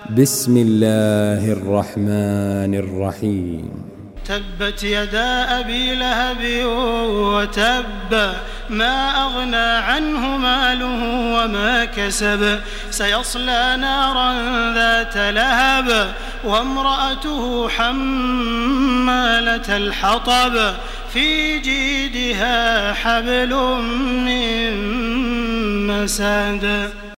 بسم الله الرحمن الرحيم. تبت يدا أبي لهب وتب، ما أغنى عنه ماله وما كسب، سيصلى نارا ذات لهب وامرأته حمالة الحطب، في جيدها حبل من مسد.